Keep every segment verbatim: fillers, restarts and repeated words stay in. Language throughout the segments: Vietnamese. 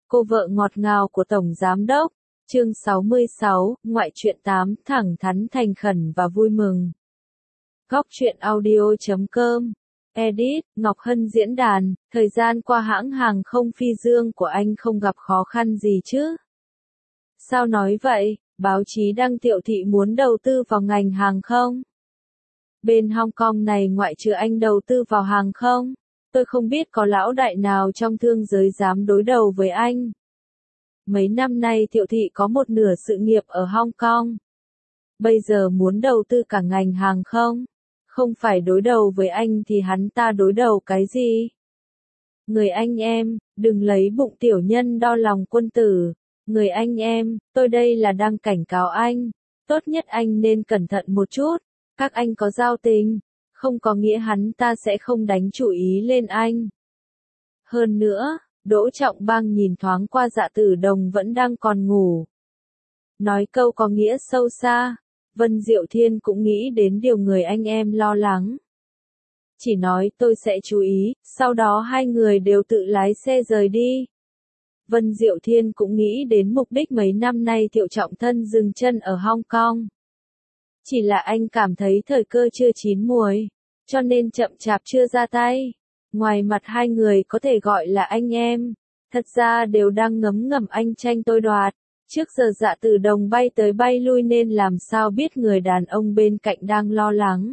Cô vợ ngọt ngào của Tổng Giám Đốc. Chương sáu mươi sáu, Ngoại truyện tám, thẳng thắn thành khẩn và vui mừng. Góc truyện audio chấm com. Edit, Ngọc Hân diễn đàn, thời gian qua hãng hàng không Phi Dương của anh không gặp khó khăn gì chứ? Sao nói vậy? Báo chí đăng Thiệu Thị muốn đầu tư vào ngành hàng không. Bên Hong Kong này ngoại trừ anh đầu tư vào hàng không, tôi không biết có lão đại nào trong thương giới dám đối đầu với anh. Mấy năm nay Thiệu Thị có một nửa sự nghiệp ở Hong Kong. Bây giờ muốn đầu tư cả ngành hàng không. Không phải đối đầu với anh thì hắn ta đối đầu cái gì? Người anh em, đừng lấy bụng tiểu nhân đo lòng quân tử. Người anh em, tôi đây là đang cảnh cáo anh. Tốt nhất anh nên cẩn thận một chút. Các anh có giao tình, không có nghĩa hắn ta sẽ không đánh chủ ý lên anh. Hơn nữa, Đỗ Trọng Bang nhìn thoáng qua Dạ Tử Đồng vẫn đang còn ngủ. Nói câu có nghĩa sâu xa, Vân Diệu Thiên cũng nghĩ đến điều người anh em lo lắng. Chỉ nói tôi sẽ chú ý, sau đó hai người đều tự lái xe rời đi. Vân Diệu Thiên cũng nghĩ đến mục đích mấy năm nay Thiệu Trọng Thân dừng chân ở Hong Kong. Chỉ là anh cảm thấy thời cơ chưa chín muồi, cho nên chậm chạp chưa ra tay. Ngoài mặt hai người có thể gọi là anh em, thật ra đều đang ngấm ngầm anh tranh tôi đoạt. Trước giờ Dạ Tử Đồng bay tới bay lui nên làm sao biết người đàn ông bên cạnh đang lo lắng.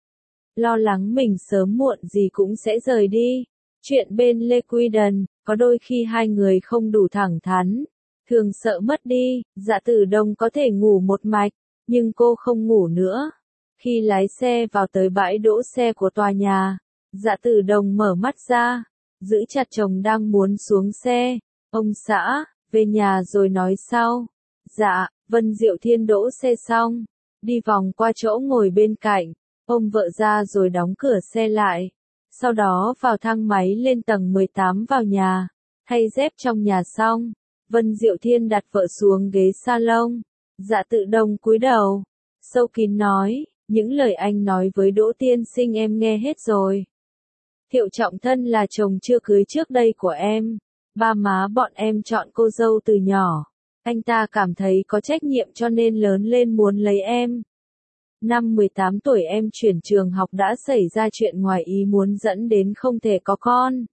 Lo lắng mình sớm muộn gì cũng sẽ rời đi. Chuyện bên Lê Quy Đần, có đôi khi hai người không đủ thẳng thắn, thường sợ mất đi. Dạ Tử Đồng có thể ngủ một mạch, nhưng cô không ngủ nữa. Khi lái xe vào tới bãi đỗ xe của tòa nhà, Dạ Tử Đồng mở mắt ra, giữ chặt chồng đang muốn xuống xe. Ông xã, về nhà rồi nói sau. Dạ, Vân Diệu Thiên đỗ xe xong, đi vòng qua chỗ ngồi bên cạnh, ôm vợ ra rồi đóng cửa xe lại. Sau đó vào thang máy lên tầng mười tám vào nhà, thay dép trong nhà xong, Vân Diệu Thiên đặt vợ xuống ghế salon. Dạ Tử Đồng cúi đầu, sâu kín nói, những lời anh nói với Đỗ tiên sinh em nghe hết rồi. Thiệu Trọng Thân là chồng chưa cưới trước đây của em, ba má bọn em chọn cô dâu từ nhỏ, anh ta cảm thấy có trách nhiệm cho nên lớn lên muốn lấy em. Năm mười tám tuổi em chuyển trường học đã xảy ra chuyện ngoài ý muốn dẫn đến không thể có con.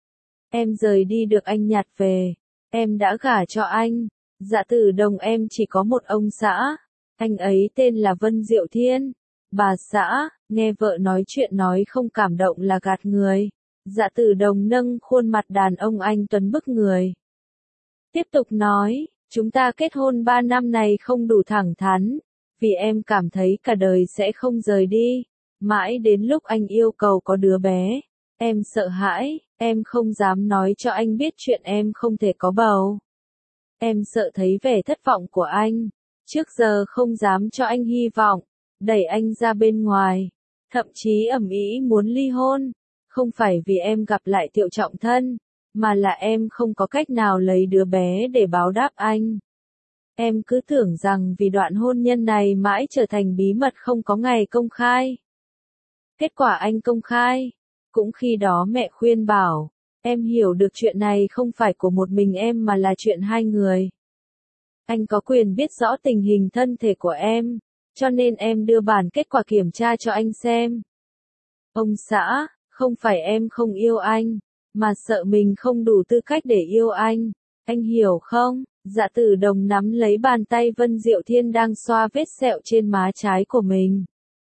Em rời đi được anh nhặt về, em đã gả cho anh. Dạ Tử Đồng em chỉ có một ông xã, anh ấy tên là Vân Diệu Thiên. Bà xã, nghe vợ nói chuyện nói không cảm động là gạt người. Dạ Tử Đồng nâng khuôn mặt đàn ông anh tuấn bức người. Tiếp tục nói, chúng ta kết hôn ba năm này không đủ thẳng thắn, vì em cảm thấy cả đời sẽ không rời đi. Mãi đến lúc anh yêu cầu có đứa bé, em sợ hãi, em không dám nói cho anh biết chuyện em không thể có bầu. Em sợ thấy vẻ thất vọng của anh, trước giờ không dám cho anh hy vọng, đẩy anh ra bên ngoài, thậm chí ầm ĩ muốn ly hôn. Không phải vì em gặp lại Thiệu Trọng Thân, mà là em không có cách nào lấy đứa bé để báo đáp anh. Em cứ tưởng rằng vì đoạn hôn nhân này mãi trở thành bí mật không có ngày công khai. Kết quả anh công khai, cũng khi đó mẹ khuyên bảo, em hiểu được chuyện này không phải của một mình em mà là chuyện hai người. Anh có quyền biết rõ tình hình thân thể của em, cho nên em đưa bản kết quả kiểm tra cho anh xem. Ông xã, không phải em không yêu anh, mà sợ mình không đủ tư cách để yêu anh. Anh hiểu không? Dạ Tử Đồng nắm lấy bàn tay Vân Diệu Thiên đang xoa vết sẹo trên má trái của mình.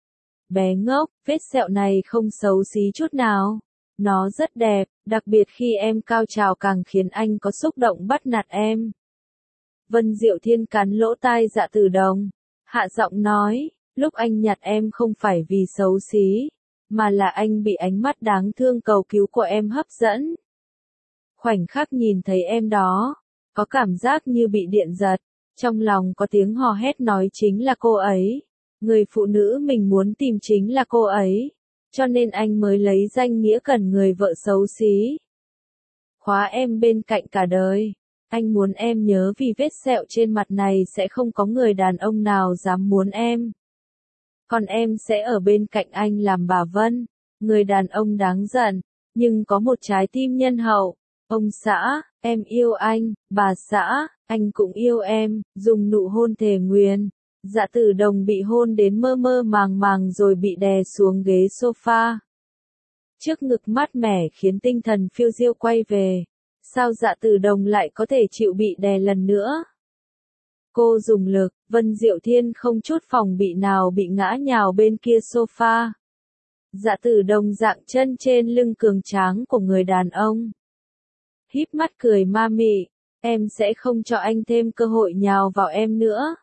Bé ngốc, vết sẹo này không xấu xí chút nào. Nó rất đẹp, đặc biệt khi em cao trào càng khiến anh có xúc động bắt nạt em. Vân Diệu Thiên cắn lỗ tai Dạ Tử Đồng, hạ giọng nói, lúc anh nhặt em không phải vì xấu xí, mà là anh bị ánh mắt đáng thương cầu cứu của em hấp dẫn. Khoảnh khắc nhìn thấy em đó, có cảm giác như bị điện giật, trong lòng có tiếng hò hét nói chính là cô ấy. Người phụ nữ mình muốn tìm chính là cô ấy, cho nên anh mới lấy danh nghĩa cần người vợ xấu xí. Khóa em bên cạnh cả đời, anh muốn em nhớ vì vết sẹo trên mặt này sẽ không có người đàn ông nào dám muốn em. Còn em sẽ ở bên cạnh anh làm bà Vân, người đàn ông đáng giận, nhưng có một trái tim nhân hậu. Ông xã, Em yêu anh, bà xã, anh cũng yêu em, dùng nụ hôn thề nguyền. Dạ Tử Đồng bị hôn đến mơ mơ màng màng rồi bị đè xuống ghế sofa. Trước ngực mát mẻ khiến tinh thần phiêu diêu quay về. Sao Dạ Tử Đồng lại có thể chịu bị đè lần nữa? Cô dùng lực, Vân Diệu Thiên không chút phòng bị nào bị ngã nhào bên kia sofa. Dạ Tử Đồng dạng chân trên lưng cường tráng của người đàn ông. Híp mắt cười ma mị, em sẽ không cho anh thêm cơ hội nhào vào em nữa.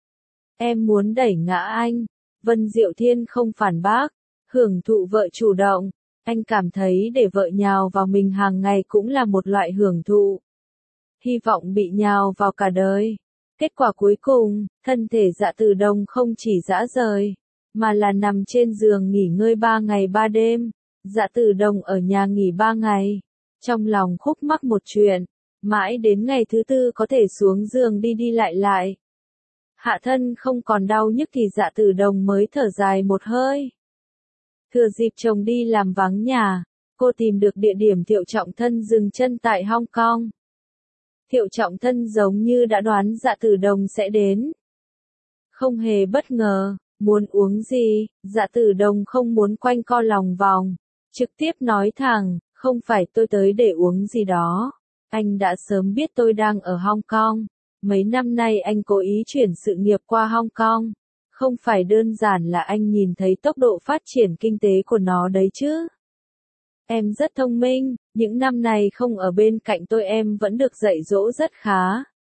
Em muốn đẩy ngã anh. Vân Diệu Thiên không phản bác, hưởng thụ vợ chủ động. Anh cảm thấy để vợ nhào vào mình hàng ngày cũng là một loại hưởng thụ. Hy vọng bị nhào vào cả đời. Kết quả cuối cùng, thân thể Dạ Tử Đồng không chỉ rã rời, mà là nằm trên giường nghỉ ngơi ba ngày ba đêm. Dạ Tử Đồng ở nhà nghỉ ba ngày. Trong lòng khúc mắc một chuyện, mãi đến ngày thứ tư có thể xuống giường đi đi lại lại. Hạ thân không còn đau nhức thì Dạ Tử Đồng mới thở dài một hơi. Thừa dịp chồng đi làm vắng nhà, cô tìm được địa điểm Thiệu Trọng Thân dừng chân tại Hong Kong. Thiệu Trọng Thân giống như đã đoán Dạ Tử Đồng sẽ đến. Không hề bất ngờ, muốn uống gì, Dạ Tử Đồng không muốn quanh co lòng vòng, trực tiếp nói thẳng, không phải tôi tới để uống gì đó. Anh đã sớm biết tôi đang ở Hong Kong. Mấy năm nay anh cố ý chuyển sự nghiệp qua Hong Kong. Không phải đơn giản là anh nhìn thấy tốc độ phát triển kinh tế của nó đấy chứ. Em rất thông minh, những năm này không ở bên cạnh tôi em vẫn được dạy dỗ rất khá.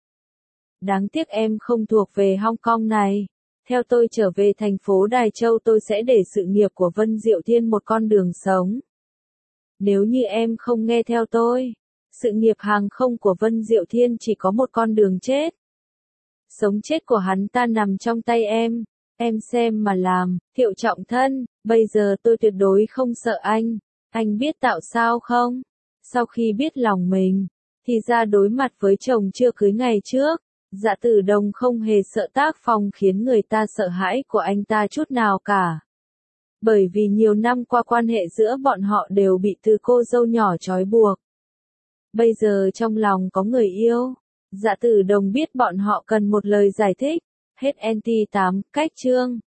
Đáng tiếc em không thuộc về Hong Kong này. Theo tôi trở về thành phố Đài Châu tôi sẽ để sự nghiệp của Vân Diệu Thiên một con đường sống. Nếu như em không nghe theo tôi, sự nghiệp hàng không của Vân Diệu Thiên chỉ có một con đường chết. Sống chết của hắn ta nằm trong tay em, em xem mà làm. Thiệu Trọng Thân, bây giờ tôi tuyệt đối không sợ anh. Anh biết tạo sao không? Sau khi biết lòng mình, thì ra đối mặt với chồng chưa cưới ngày trước, Dạ Tử Đồng không hề sợ tác phong khiến người ta sợ hãi của anh ta chút nào cả. Bởi vì nhiều năm qua quan hệ giữa bọn họ đều bị từ cô dâu nhỏ trói buộc. Bây giờ trong lòng có người yêu, Dạ Tử Đồng biết bọn họ cần một lời giải thích. Hết en tê tám, cách chương.